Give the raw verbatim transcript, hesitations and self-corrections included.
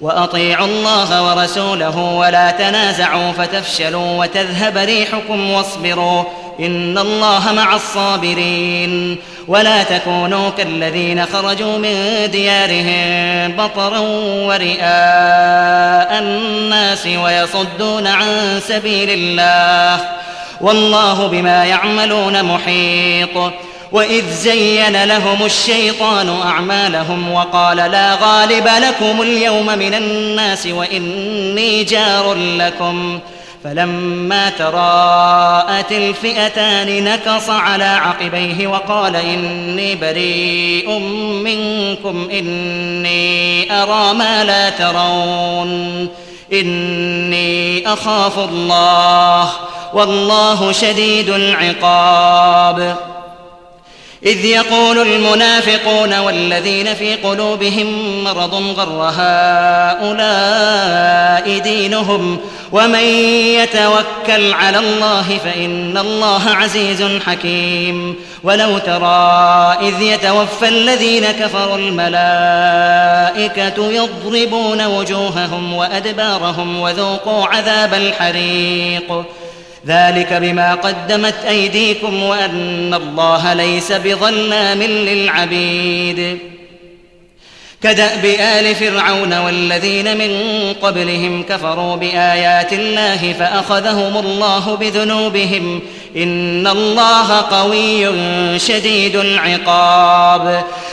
وأطيعوا الله ورسوله ولا تنازعوا فتفشلوا وتذهب ريحكم واصبروا إن الله مع الصابرين. ولا تكونوا كالذين خرجوا من ديارهم بطرا ورئاء الناس ويصدون عن سبيل الله والله بما يعملون محيط. وإذ زين لهم الشيطان أعمالهم وقال لا غالب لكم اليوم من الناس وإني جار لكم فلما تراءت الفئتان نكص على عقبيه وقال إني بريء منكم إني أرى ما لا ترون إني أخاف الله والله شديد العقاب. إذ يقول المنافقون والذين في قلوبهم مرض غر هؤلاء دينهم ومن يتوكل على الله فإن الله عزيز حكيم. ولو ترى إذ يتوفى الذين كفروا الملائكة يضربون وجوههم وأدبارهم وذوقوا عذاب الحريق ذلك بما قدمت أيديكم وأن الله ليس بظلام للعبيد. كدأب آل فرعون والذين من قبلهم كفروا بآيات الله فأخذهم الله بذنوبهم إن الله قوي شديد العقاب.